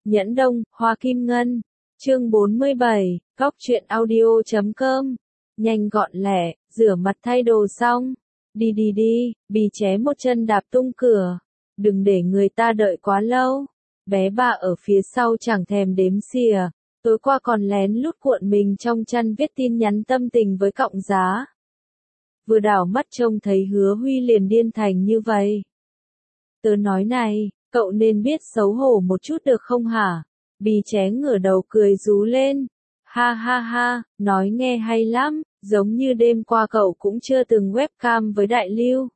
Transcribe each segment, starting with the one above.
Nhẫn Đông, Hoa Kim Ngân. Chương 47, Cóc truyện audio.com. Nhanh gọn lẹ, rửa mặt thay đồ xong. Đi đi đi, Bì ché một chân đạp tung cửa. Đừng để người ta đợi quá lâu. Bé Ba ở phía sau chẳng thèm đếm xỉa. Tối qua còn lén lút cuộn mình trong chăn viết tin nhắn tâm tình với cọng giá. Vừa đảo mắt trông thấy Hứa Huy liền điên thành như vậy. Tớ nói này, cậu nên biết xấu hổ một chút được không hả? Bì ché ngửa đầu cười rú lên. Ha ha ha, nói nghe hay lắm, giống như đêm qua cậu cũng chưa từng webcam với Đại Lưu.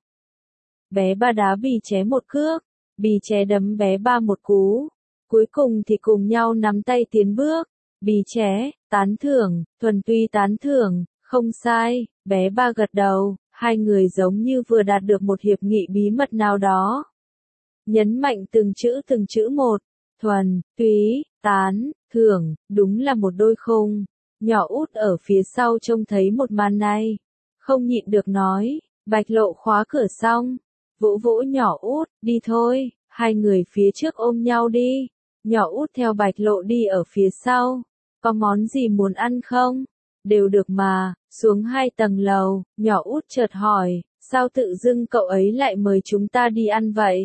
Bé Ba đá Bì ché một cước, Bì ché đấm bé Ba một cú. Cuối cùng thì cùng nhau nắm tay tiến bước. Bì ché, tán thưởng, thuần túy tán thưởng, không sai, bé Ba gật đầu, hai người giống như vừa đạt được một hiệp nghị bí mật nào đó. Nhấn mạnh từng chữ một, thuần, túy, tán, thưởng, đúng là một đôi khung. Nhỏ Út ở phía sau trông thấy một màn này, không nhịn được nói, Bạch Lộ khóa cửa xong, vỗ vỗ nhỏ Út, đi thôi, hai người phía trước ôm nhau đi. Nhỏ Út theo Bạch Lộ đi ở phía sau, có món gì muốn ăn không? Đều được mà. Xuống 2 tầng lầu, nhỏ Út chợt hỏi, sao tự dưng cậu ấy lại mời chúng ta đi ăn vậy?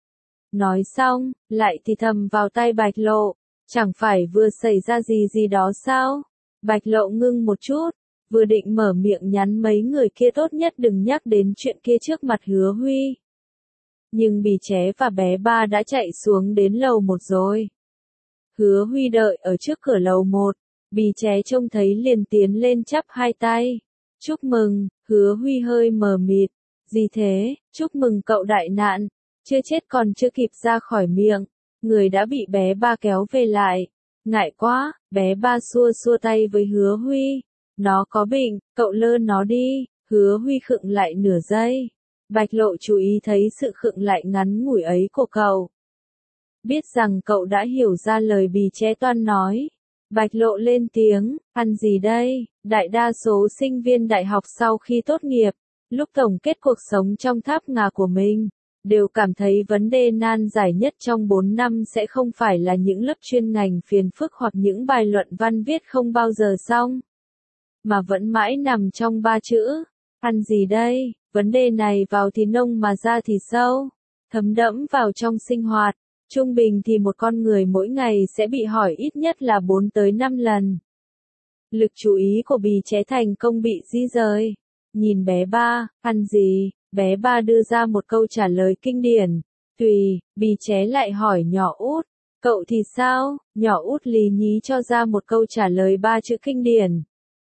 Nói xong, lại thì thầm vào tay Bạch Lộ, chẳng phải vừa xảy ra gì đó sao? Bạch Lộ ngưng một chút, vừa định mở miệng nhắn mấy người kia tốt nhất đừng nhắc đến chuyện kia trước mặt Hứa Huy. Nhưng Bì ché và bé Ba đã chạy xuống đến lầu 1 rồi. Hứa Huy đợi ở trước cửa lầu 1, Bì ché trông thấy liền tiến lên chắp hai tay. Chúc mừng, Hứa Huy hơi mờ mịt. Gì thế, chúc mừng cậu đại nạn. Chưa chết còn chưa kịp ra khỏi miệng, người đã bị bé Ba kéo về lại. Ngại quá, bé Ba xua xua tay với Hứa Huy. Nó có bệnh, cậu lơ nó đi. Hứa Huy khựng lại nửa giây. Bạch Lộ chú ý thấy sự khựng lại ngắn ngủi ấy của cậu. Biết rằng cậu đã hiểu ra lời Bì ché toan nói. Bạch Lộ lên tiếng, ăn gì đây? Đại đa số sinh viên đại học sau khi tốt nghiệp, lúc tổng kết cuộc sống trong tháp ngà của mình, đều cảm thấy vấn đề nan giải nhất trong 4 năm sẽ không phải là những lớp chuyên ngành phiền phức hoặc những bài luận văn viết không bao giờ xong, mà vẫn mãi nằm trong 3 chữ. Ăn gì đây? Vấn đề này vào thì nông mà ra thì sâu, thấm đẫm vào trong sinh hoạt. Trung bình thì một con người mỗi ngày sẽ bị hỏi ít nhất là 4 tới 5 lần. Lực chú ý của Bì ché thành công bị di rời. Nhìn bé Ba, ăn gì? Bé Ba đưa ra một câu trả lời kinh điển. Tùy. Bì ché lại hỏi nhỏ Út. Cậu thì sao? Nhỏ Út lí nhí cho ra một câu trả lời 3 chữ kinh điển.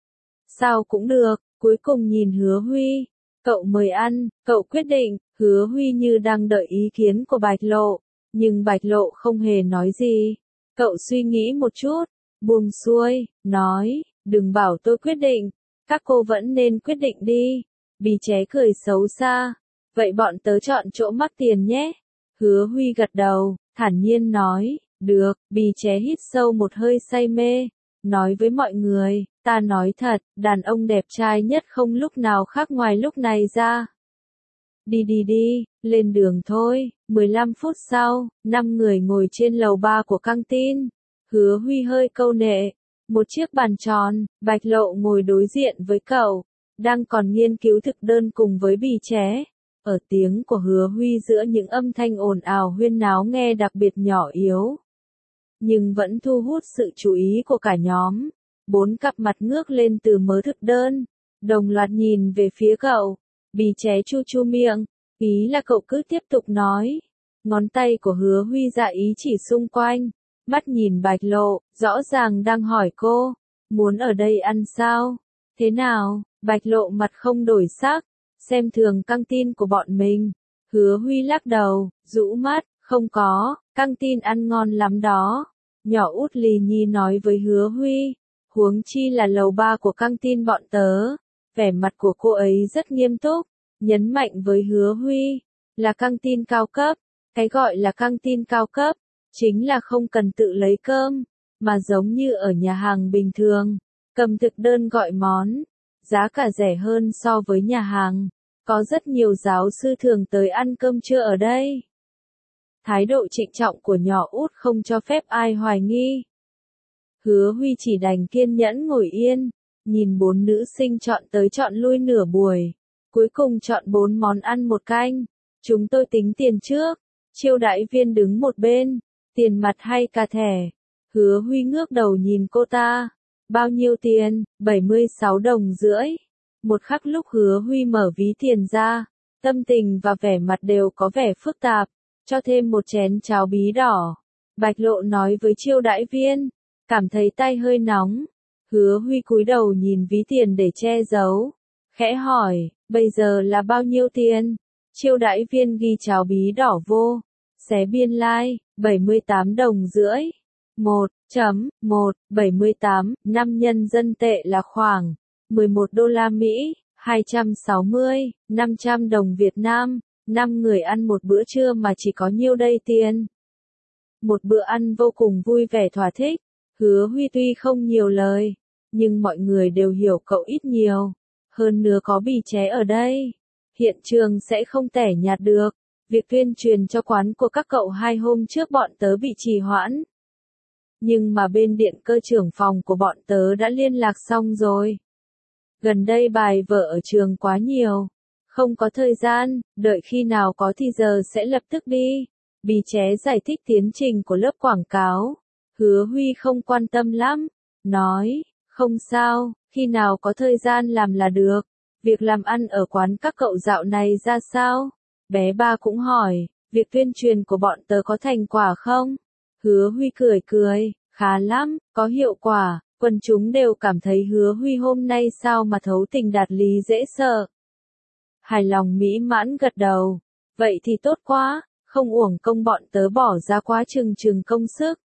Sao cũng được. Cuối cùng nhìn Hứa Huy. Cậu mời ăn, cậu quyết định. Hứa Huy như đang đợi ý kiến của Bạch Lộ. Nhưng Bạch Lộ không hề nói gì. Cậu suy nghĩ một chút, buông xuôi, nói, đừng bảo tôi quyết định, các cô vẫn nên quyết định đi. Bì ché cười xấu xa, vậy bọn tớ chọn chỗ mắc tiền nhé. Hứa Huy gật đầu, thản nhiên nói, được. Bì ché hít sâu một hơi say mê, nói với mọi người, ta nói thật, đàn ông đẹp trai nhất không lúc nào khác ngoài lúc này ra. Đi đi đi, lên đường thôi. 15 phút sau, 5 người ngồi trên lầu 3 của căng tin. Hứa Huy hơi câu nệ. Một chiếc bàn tròn, Bạch Lộ ngồi đối diện với cậu, đang còn nghiên cứu thực đơn cùng với Bì ché. Ở tiếng của Hứa Huy giữa những âm thanh ồn ào huyên náo nghe đặc biệt nhỏ yếu, nhưng vẫn thu hút sự chú ý của cả nhóm. 4 cặp mặt ngước lên từ mớ thực đơn, đồng loạt nhìn về phía cậu. Bì ché chu chu miệng, ý là cậu cứ tiếp tục nói. Ngón tay của Hứa Huy dạ ý chỉ xung quanh, mắt nhìn Bạch Lộ, rõ ràng đang hỏi cô, muốn ở đây ăn sao? Thế nào? Bạch Lộ mặt không đổi sắc, xem thường căng tin của bọn mình. Hứa Huy lắc đầu, rũ mắt, không có, căng tin ăn ngon lắm đó. Nhỏ Út lì nhì nói với Hứa Huy, huống chi là lầu 3 của căng tin bọn tớ. Vẻ mặt của cô ấy rất nghiêm túc, nhấn mạnh với Hứa Huy, là căng tin cao cấp. Cái gọi là căng tin cao cấp, chính là không cần tự lấy cơm, mà giống như ở nhà hàng bình thường, cầm thực đơn gọi món, giá cả rẻ hơn so với nhà hàng. Có rất nhiều giáo sư thường tới ăn cơm trưa ở đây. Thái độ trịnh trọng của nhỏ út không cho phép ai hoài nghi. Hứa Huy chỉ đành kiên nhẫn ngồi yên, nhìn 4 nữ sinh chọn tới chọn lui nửa buổi. Cuối cùng chọn 4 món ăn một canh. Chúng tôi tính tiền trước. Chiêu đãi viên đứng một bên. Tiền mặt hay cả thẻ? Hứa Huy ngước đầu nhìn cô ta. Bao nhiêu tiền? 76 đồng rưỡi. Một khắc lúc Hứa Huy mở ví tiền ra, tâm tình và vẻ mặt đều có vẻ phức tạp. Cho thêm một chén cháo bí đỏ. Bạch Lộ nói với chiêu đãi viên. Cảm thấy tay hơi nóng. Hứa Huy cúi đầu nhìn ví tiền để che giấu. Khẽ hỏi, bây giờ là bao nhiêu tiền? Chiêu đãi viên ghi cháo bí đỏ vô. Xé biên lai, 78 đồng rưỡi. 1.178, 5 nhân dân tệ là khoảng 11 đô la Mỹ, 260, 500 đồng Việt Nam. 5 người ăn một bữa trưa mà chỉ có nhiêu đây tiền. Một bữa ăn vô cùng vui vẻ thỏa thích. Hứa Huy tuy không nhiều lời, nhưng mọi người đều hiểu cậu ít nhiều. Hơn nữa có bì ché ở đây, hiện trường sẽ không tẻ nhạt được. Việc tuyên truyền cho quán của các cậu 2 hôm trước bọn tớ bị trì hoãn. Nhưng mà bên điện cơ trưởng phòng của bọn tớ đã liên lạc xong rồi. Gần đây bài vở ở trường quá nhiều, không có thời gian, đợi khi nào có thì giờ sẽ lập tức đi. Bì ché giải thích tiến trình của lớp quảng cáo. Hứa Huy không quan tâm lắm, nói, không sao, khi nào có thời gian làm là được. Việc làm ăn ở quán các cậu dạo này ra sao? Bé Ba cũng hỏi, việc tuyên truyền của bọn tớ có thành quả không? Hứa Huy cười cười, khá lắm, có hiệu quả, quần chúng đều cảm thấy Hứa Huy hôm nay sao mà thấu tình đạt lý dễ sợ. Hài lòng mỹ mãn gật đầu, vậy thì tốt quá, không uổng công bọn tớ bỏ ra quá chừng công sức.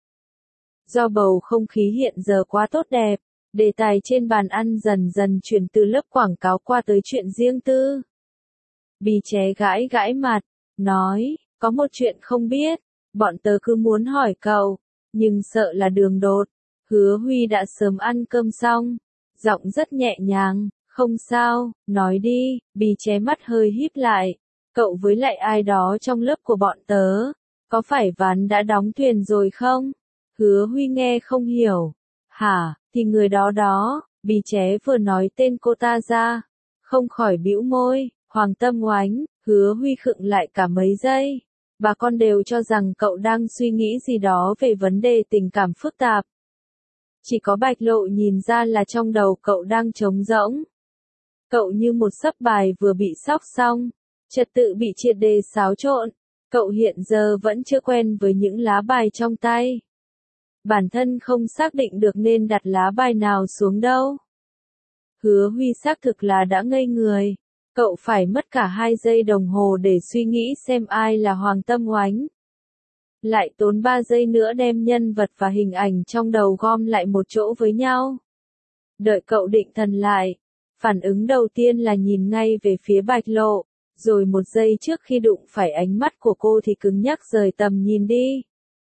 Do bầu không khí hiện giờ quá tốt đẹp, đề tài trên bàn ăn dần dần chuyển từ lớp quảng cáo qua tới chuyện riêng tư. Bì ché gãi gãi mặt, nói, có một chuyện không biết, bọn tớ cứ muốn hỏi cậu, nhưng sợ là đường đột. Hứa Huy đã sớm ăn cơm xong, giọng rất nhẹ nhàng, không sao, nói đi. Bì ché mắt hơi híp lại, cậu với lại ai đó trong lớp của bọn tớ, có phải ván đã đóng thuyền rồi không? Hứa Huy nghe không hiểu. Hả, thì người đó, bì ché vừa nói tên cô ta ra, không khỏi bĩu môi. Hoàng Tâm Oánh. Hứa Huy khựng lại cả mấy giây. Bà con đều cho rằng cậu đang suy nghĩ gì đó về vấn đề tình cảm phức tạp. Chỉ có Bạch Lộ nhìn ra là trong đầu cậu đang trống rỗng. Cậu như một sấp bài vừa bị sóc xong, trật tự bị triệt để xáo trộn. Cậu hiện giờ vẫn chưa quen với những lá bài trong tay. Bản thân không xác định được nên đặt lá bài nào xuống đâu. Hứa Huy xác thực là đã ngây người. Cậu phải mất cả 2 giây đồng hồ để suy nghĩ xem ai là Hoàng Tâm Oánh. Lại tốn 3 giây nữa đem nhân vật và hình ảnh trong đầu gom lại một chỗ với nhau. Đợi cậu định thần lại, phản ứng đầu tiên là nhìn ngay về phía Bạch Lộ, rồi 1 giây trước khi đụng phải ánh mắt của cô thì cứng nhắc rời tầm nhìn đi.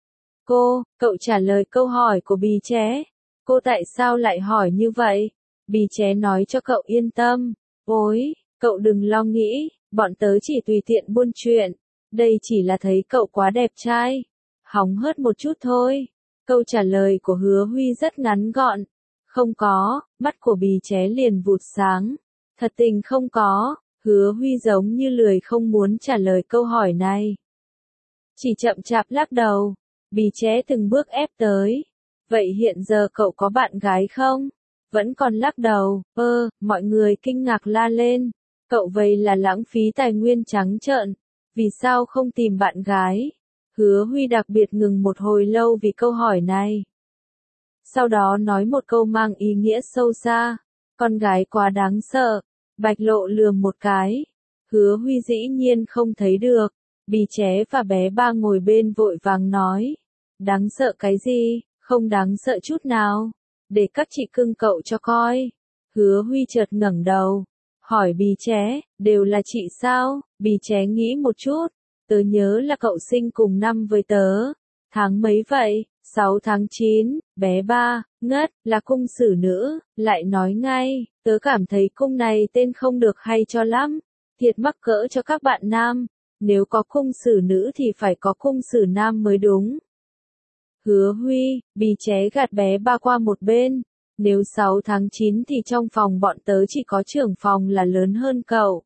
Cậu trả lời câu hỏi của bì ché. Cô tại sao lại hỏi như vậy? Bì ché nói cho cậu yên tâm. Ôi, cậu đừng lo nghĩ, bọn tớ chỉ tùy tiện buôn chuyện. Đây chỉ là thấy cậu quá đẹp trai. Hóng hớt một chút thôi. Câu trả lời của Hứa Huy rất ngắn gọn. Không có, mắt của bì ché liền vụt sáng. Thật tình không có. Hứa Huy giống như lười không muốn trả lời câu hỏi này. Chỉ chậm chạp lắc đầu. Bì ché từng bước ép tới. Vậy hiện giờ cậu có bạn gái không? Vẫn còn lắc đầu. Mọi người kinh ngạc la lên. Cậu vậy là lãng phí tài nguyên trắng trợn. Vì sao không tìm bạn gái? Hứa Huy đặc biệt ngừng một hồi lâu vì câu hỏi này. Sau đó nói một câu mang ý nghĩa sâu xa. Con gái quá đáng sợ. Bạch Lộ lườm một cái. Hứa Huy dĩ nhiên không thấy được. Bì ché và bé Ba ngồi bên vội vàng nói. Đáng sợ cái gì? Không đáng sợ chút nào. Để các chị cưng cậu cho coi. Hứa Huy chợt ngẩng đầu. Hỏi bì ché, đều là chị sao? Bì ché nghĩ một chút. Tớ nhớ là cậu sinh cùng năm với tớ. Tháng mấy vậy? 6 tháng 9, bé Ba, ngất, là cung sử nữ, lại nói ngay, tớ cảm thấy cung này tên không được hay cho lắm. Thiệt mắc cỡ cho các bạn nam. Nếu có cung sử nữ thì phải có cung sử nam mới đúng. Hứa Huy, Bì ché gạt bé ba qua một bên. Nếu 6 tháng 9 thì trong phòng bọn tớ chỉ có trưởng phòng là lớn hơn cậu.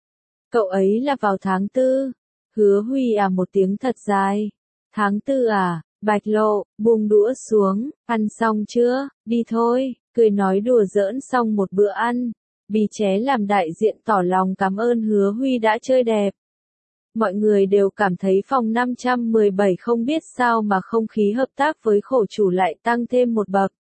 Cậu ấy là vào tháng 4. Hứa Huy à một tiếng thật dài. Tháng 4 à, Bạch Lộ, buông đũa xuống, ăn xong chưa, đi thôi, cười nói đùa giỡn xong một bữa ăn. Bì ché làm đại diện tỏ lòng cảm ơn Hứa Huy đã chơi đẹp. Mọi người đều cảm thấy phòng 517 không biết sao mà không khí hợp tác với khổ chủ lại tăng thêm một bậc.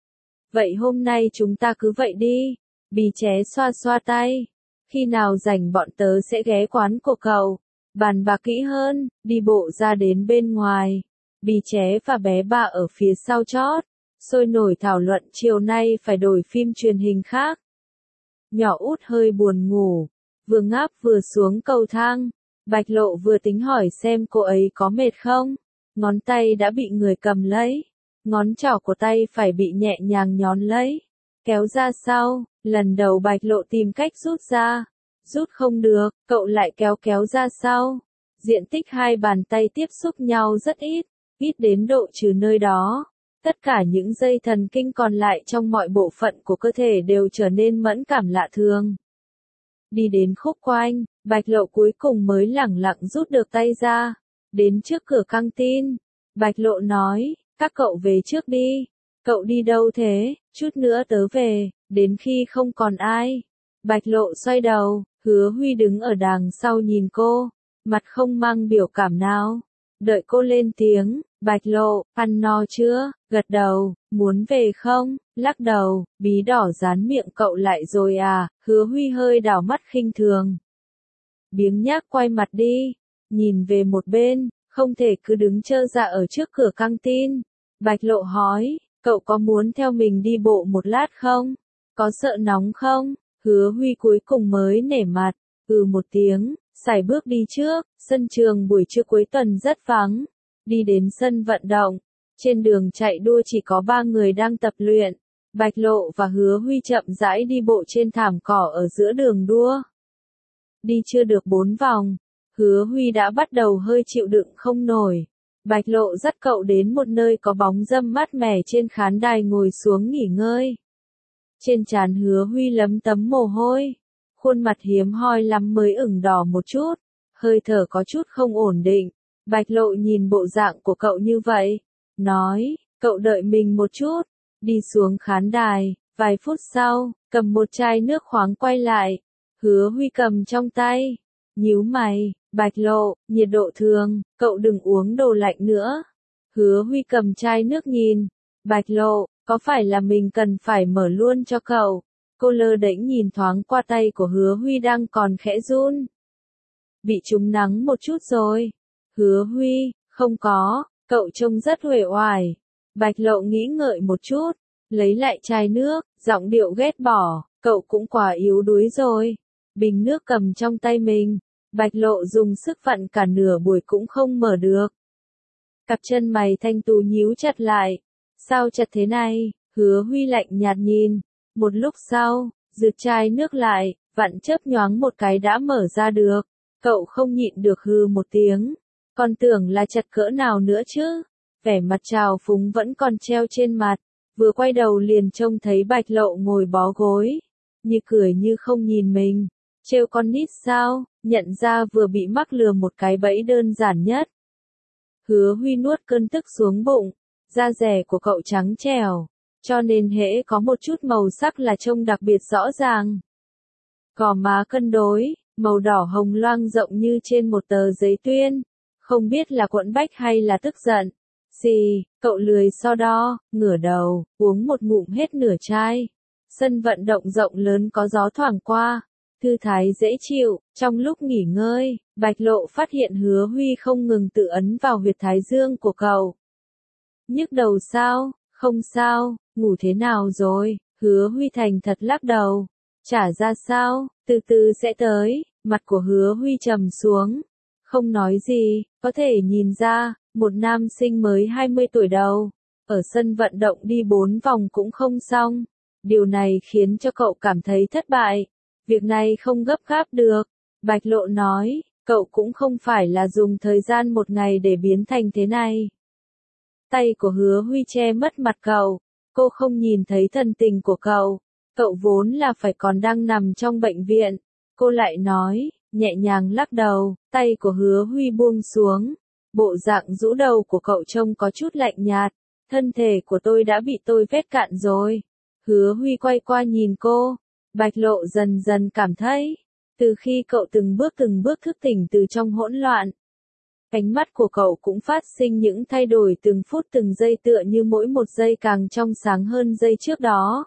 Vậy hôm nay chúng ta cứ vậy đi. Bì ché xoa xoa tay. Khi nào rảnh bọn tớ sẽ ghé quán của cậu. Bàn bạc kỹ hơn, đi bộ ra đến bên ngoài. Bì ché và bé ba ở phía sau chót. Sôi nổi thảo luận chiều nay phải đổi phim truyền hình khác. Nhỏ út hơi buồn ngủ. Vừa ngáp vừa xuống cầu thang. Bạch Lộ vừa tính hỏi xem cô ấy có mệt không. Ngón tay đã bị người cầm lấy. Ngón trỏ của tay phải bị nhẹ nhàng nhón lấy. Kéo ra sau, lần đầu Bạch Lộ tìm cách rút ra. Rút không được, cậu lại kéo ra sau. Diện tích hai bàn tay tiếp xúc nhau rất ít, ít đến độ trừ nơi đó. Tất cả những dây thần kinh còn lại trong mọi bộ phận của cơ thể đều trở nên mẫn cảm lạ thường. Đi đến khúc quanh, Bạch Lộ cuối cùng mới lẳng lặng rút được tay ra. Đến trước cửa căng tin, Bạch Lộ nói, các cậu về trước đi. Cậu đi đâu thế, chút nữa tớ về, đến khi không còn ai. Bạch Lộ xoay đầu, Hứa Huy đứng ở đằng sau nhìn cô, mặt không mang biểu cảm nào. Đợi cô lên tiếng, Bạch Lộ, ăn no chưa, gật đầu, muốn về không, lắc đầu, bí đỏ dán miệng cậu lại rồi à, Hứa Huy hơi đảo mắt khinh thường. Biếng nhác quay mặt đi, nhìn về một bên, không thể cứ đứng trơ ra ở trước cửa căng tin. Bạch Lộ hỏi, cậu có muốn theo mình đi bộ một lát không? Có sợ nóng không? Hứa Huy cuối cùng mới nể mặt, một tiếng, sải bước đi trước, sân trường buổi trưa cuối tuần rất vắng. Đi đến sân vận động, trên đường chạy đua chỉ có 3 người đang tập luyện. Bạch Lộ và Hứa Huy chậm rãi đi bộ trên thảm cỏ ở giữa đường đua. Đi chưa được 4 vòng, Hứa Huy đã bắt đầu hơi chịu đựng không nổi. Bạch Lộ dắt cậu đến một nơi có bóng râm mát mẻ trên khán đài ngồi xuống nghỉ ngơi. Trên trán Hứa Huy lấm tấm mồ hôi, khuôn mặt hiếm hoi lắm mới ửng đỏ một chút, hơi thở có chút không ổn định. Bạch Lộ nhìn bộ dạng của cậu như vậy, nói, cậu đợi mình một chút, đi xuống khán đài, vài phút sau, cầm một chai nước khoáng quay lại, Hứa Huy cầm trong tay, nhíu mày, Bạch Lộ, nhiệt độ thường, cậu đừng uống đồ lạnh nữa. Hứa Huy cầm chai nước nhìn, Bạch Lộ, có phải là mình cần phải mở luôn cho cậu? Cô lơ đễnh nhìn thoáng qua tay của Hứa Huy đang còn khẽ run. Bị trúng nắng một chút rồi. Hứa Huy, không có, cậu trông rất uể oải. Bạch Lộ nghĩ ngợi một chút, lấy lại chai nước, giọng điệu ghét bỏ, cậu cũng quá yếu đuối rồi. Bình nước cầm trong tay mình, Bạch Lộ dùng sức vặn cả nửa buổi cũng không mở được. Cặp chân mày thanh tú nhíu chặt lại. Sao chặt thế này? Hứa Huy lạnh nhạt nhìn. Một lúc sau, rực chai nước lại, vặn chớp nhoáng một cái đã mở ra được. Cậu không nhịn được hừ một tiếng. Còn tưởng là chặt cỡ nào nữa chứ? Vẻ mặt trào phúng vẫn còn treo trên mặt. Vừa quay đầu liền trông thấy Bạch Lộ ngồi bó gối. Như cười như không nhìn mình. Trêu con nít sao? Nhận ra vừa bị mắc lừa một cái bẫy đơn giản nhất. Hứa Huy nuốt cơn tức xuống bụng. Da dẻ của cậu trắng trẻo, cho nên hễ có một chút màu sắc là trông đặc biệt rõ ràng. Gò má cân đối, màu đỏ hồng loang rộng như trên một tờ giấy tuyên. Không biết là quẫn bách hay là tức giận. Xì, cậu lười so đo, ngửa đầu, uống một ngụm hết nửa chai. Sân vận động rộng lớn có gió thoảng qua, thư thái dễ chịu. Trong lúc nghỉ ngơi, Bạch Lộ phát hiện Hứa Huy không ngừng tự ấn vào huyệt thái dương của cậu. Nhức đầu sao? Không sao, ngủ thế nào rồi? Hứa Huy thành thật lắc đầu. Chả ra sao, từ từ sẽ tới. Mặt của Hứa Huy trầm xuống. Không nói gì, có thể nhìn ra, một nam sinh mới 20 tuổi đầu. Ở sân vận động đi 4 vòng cũng không xong. Điều này khiến cho cậu cảm thấy thất bại. Việc này không gấp gáp được. Bạch Lộ nói, Cậu cũng không phải là dùng thời gian một ngày để biến thành thế này. Tay của Hứa Huy che mất mặt cậu. Cô không nhìn thấy thần tình của cậu. Cậu vốn là phải còn đang nằm trong bệnh viện. Cô lại nói, nhẹ nhàng lắc đầu, tay của Hứa Huy buông xuống. Bộ dạng rũ đầu của cậu trông có chút lạnh nhạt. Thân thể của tôi đã bị tôi vết cạn rồi. Hứa Huy quay qua nhìn cô. Bạch Lộ dần dần cảm thấy, từ khi cậu từng bước thức tỉnh từ trong hỗn loạn, ánh mắt của cậu cũng phát sinh những thay đổi từng phút từng giây tựa như mỗi một giây càng trong sáng hơn giây trước đó.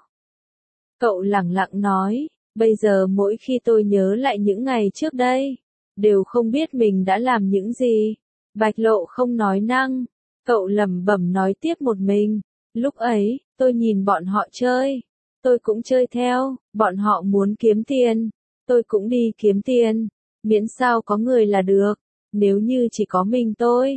Cậu lẳng lặng nói, bây giờ mỗi khi tôi nhớ lại những ngày trước đây, đều không biết mình đã làm những gì. Bạch Lộ không nói năng, cậu lẩm bẩm nói tiếp một mình, lúc ấy, tôi nhìn bọn họ chơi, tôi cũng chơi theo, bọn họ muốn kiếm tiền, tôi cũng đi kiếm tiền, miễn sao có người là được. Nếu như chỉ có mình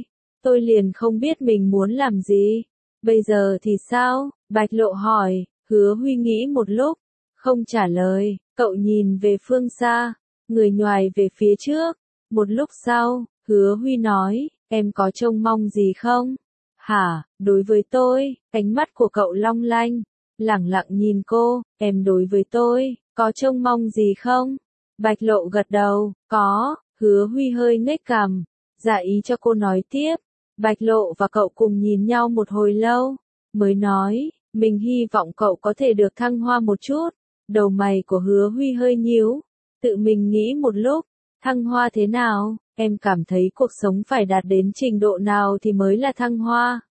tôi liền không biết mình muốn làm gì. Bây giờ thì sao? Bạch Lộ hỏi. Hứa Huy nghĩ một lúc, không trả lời. Cậu nhìn về phương xa, người nhoài về phía trước. Một lúc sau, Hứa Huy nói, em có trông mong gì không? Hả, đối với tôi, ánh mắt của cậu long lanh, lẳng lặng nhìn cô, em đối với tôi, có trông mong gì không? Bạch Lộ gật đầu, có. Hứa Huy hơi nhếch cằm, dạ ý cho cô nói tiếp. Bạch Lộ và cậu cùng nhìn nhau một hồi lâu, mới nói, mình hy vọng cậu có thể được thăng hoa một chút. Đầu mày của Hứa Huy hơi nhíu, tự mình nghĩ một lúc, thăng hoa thế nào, em cảm thấy cuộc sống phải đạt đến trình độ nào thì mới là thăng hoa.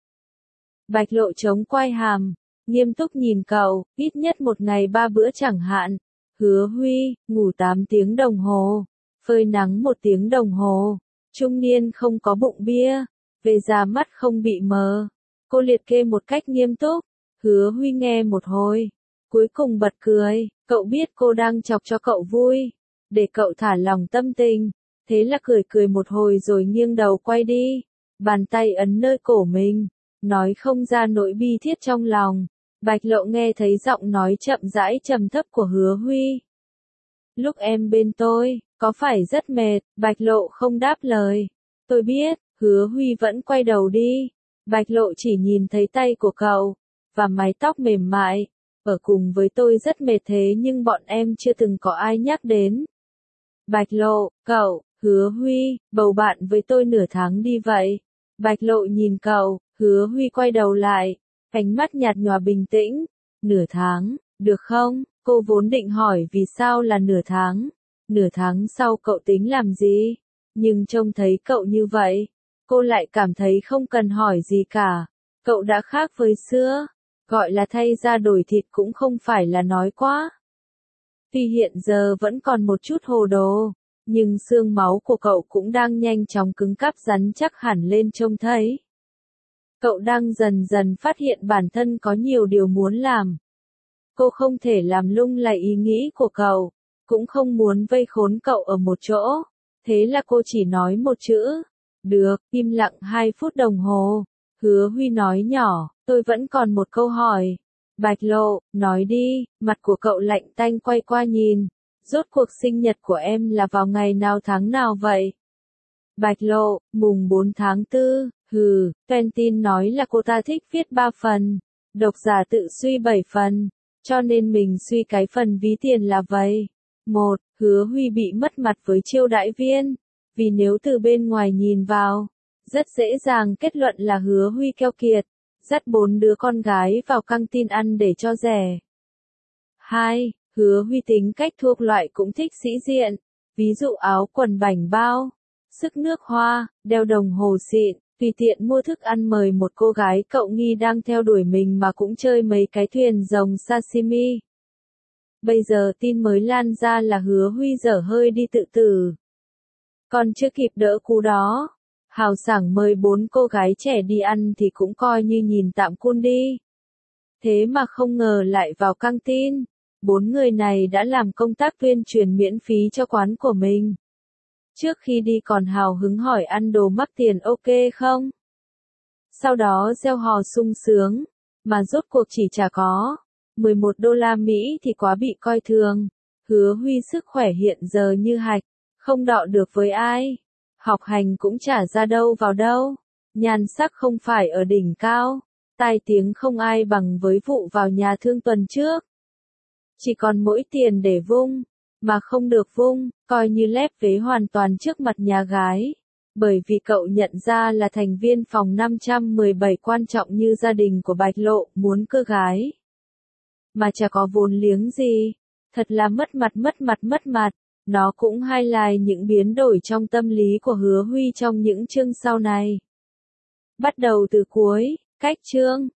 Bạch Lộ chống quai hàm, nghiêm túc nhìn cậu, ít nhất một ngày 3 bữa chẳng hạn. Hứa Huy, ngủ 8 tiếng đồng hồ. Phơi nắng 1 tiếng đồng hồ, trung niên không có bụng bia, về già mắt không bị mờ. Cô liệt kê một cách nghiêm túc, Hứa Huy nghe một hồi, cuối cùng bật cười, cậu biết cô đang chọc cho cậu vui, để cậu thả lòng tâm tình, thế là cười cười một hồi rồi nghiêng đầu quay đi, bàn tay ấn nơi cổ mình, nói không ra nỗi bi thiết trong lòng. Bạch Lộ nghe thấy giọng nói chậm rãi trầm thấp của Hứa Huy. Lúc em bên tôi, có phải rất mệt? Bạch Lộ không đáp lời. Tôi biết. Hứa Huy vẫn quay đầu đi. Bạch Lộ chỉ nhìn thấy tay của cậu, và mái tóc mềm mại. Ở cùng với tôi rất mệt thế nhưng bọn em chưa từng có ai nhắc đến. Bạch Lộ, cậu, Hứa Huy, bầu bạn với tôi nửa tháng đi vậy. Bạch Lộ nhìn cậu, Hứa Huy quay đầu lại, ánh mắt nhạt nhòa bình tĩnh. Nửa tháng, được không? Cô vốn định hỏi vì sao là nửa tháng. Nửa tháng sau cậu tính làm gì? Nhưng trông thấy cậu như vậy, cô lại cảm thấy không cần hỏi gì cả. Cậu đã khác với xưa. Gọi là thay da đổi thịt cũng không phải là nói quá. Tuy hiện giờ vẫn còn một chút hồ đồ, nhưng xương máu của cậu cũng đang nhanh chóng cứng cáp rắn chắc hẳn lên trông thấy. Cậu đang dần dần phát hiện bản thân có nhiều điều muốn làm. Cô không thể làm lung lay ý nghĩ của cậu, cũng không muốn vây khốn cậu ở một chỗ. Thế là cô chỉ nói một chữ. Được, im lặng 2 phút đồng hồ. Hứa Huy nói nhỏ, tôi vẫn còn một câu hỏi. Bạch Lộ, nói đi, mặt của cậu lạnh tanh quay qua nhìn. Rốt cuộc sinh nhật của em là vào ngày nào tháng nào vậy? Bạch Lộ, mùng 4 tháng 4, Quentin nói là cô ta thích viết 3 phần. Độc giả tự suy 7 phần. Cho nên mình suy cái phần ví tiền là vậy. 1. Hứa Huy bị mất mặt với chiêu đãi viên. Vì nếu từ bên ngoài nhìn vào, rất dễ dàng kết luận là Hứa Huy keo kiệt, dắt 4 đứa con gái vào căng tin ăn để cho rẻ. 2. Hứa Huy tính cách thuộc loại cũng thích sĩ diện. Ví dụ áo quần bảnh bao, sức nước hoa, đeo đồng hồ xịn, tùy tiện mua thức ăn mời một cô gái cậu nghi đang theo đuổi mình mà cũng chơi mấy cái thuyền rồng sashimi. Bây giờ tin mới lan ra là Hứa Huy dở hơi đi tự tử. Còn chưa kịp đỡ cú đó, hào sảng mời 4 cô gái trẻ đi ăn thì cũng coi như nhìn tạm cun đi. Thế mà không ngờ lại vào căng tin. 4 người này đã làm công tác tuyên truyền miễn phí cho quán của mình. Trước khi đi còn hào hứng hỏi ăn đồ mắc tiền ok không? Sau đó gieo hò sung sướng, mà rốt cuộc chỉ chả có $11 thì quá bị coi thường. Hứa Huy sức khỏe hiện giờ như hạch, không đọ được với ai. Học hành cũng chả ra đâu vào đâu. Nhan sắc không phải ở đỉnh cao. Tai tiếng không ai bằng với vụ vào nhà thương tuần trước. Chỉ còn mỗi tiền để vung, mà không được vung, coi như lép vế hoàn toàn trước mặt nhà gái. Bởi vì cậu nhận ra là thành viên phòng 517 quan trọng như gia đình của Bạch Lộ muốn cưa gái. Mà chả có vốn liếng gì. Thật là mất mặt. Nó cũng highlight những biến đổi trong tâm lý của Hứa Huy trong những chương sau này. Bắt đầu từ cuối, cách chương